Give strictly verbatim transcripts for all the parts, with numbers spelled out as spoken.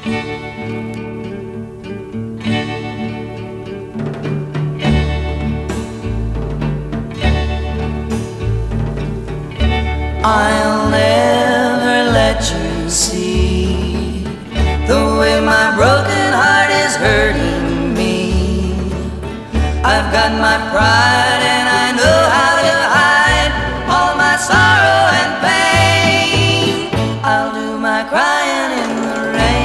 I'll never let you see the way my broken heart is hurting me. I've got my pride and I know how to hide all my sorrow and pain. I'll do my crying in the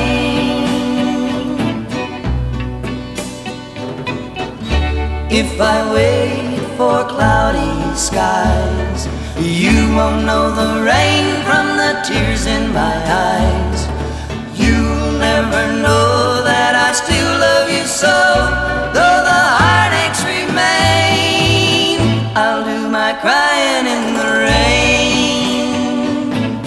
rain. If I wait for cloudy skies, you won't know the rain from the tears in my eyes. You'll never know that I still love you so, though the heartaches remain. I'll do my crying in the rain.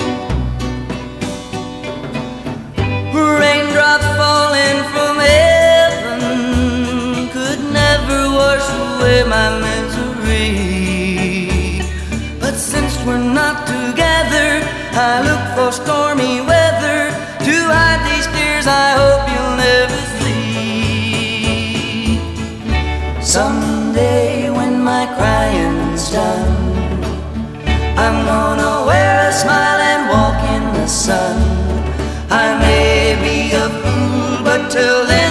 Raindrops falling from heaven could never wash away my misery. Since we're not together, I look for stormy weather to hide these tears I hope you'll never see. Someday when my crying's done, I'm gonna wear a smile and walk in the sun. I may be a fool, but till then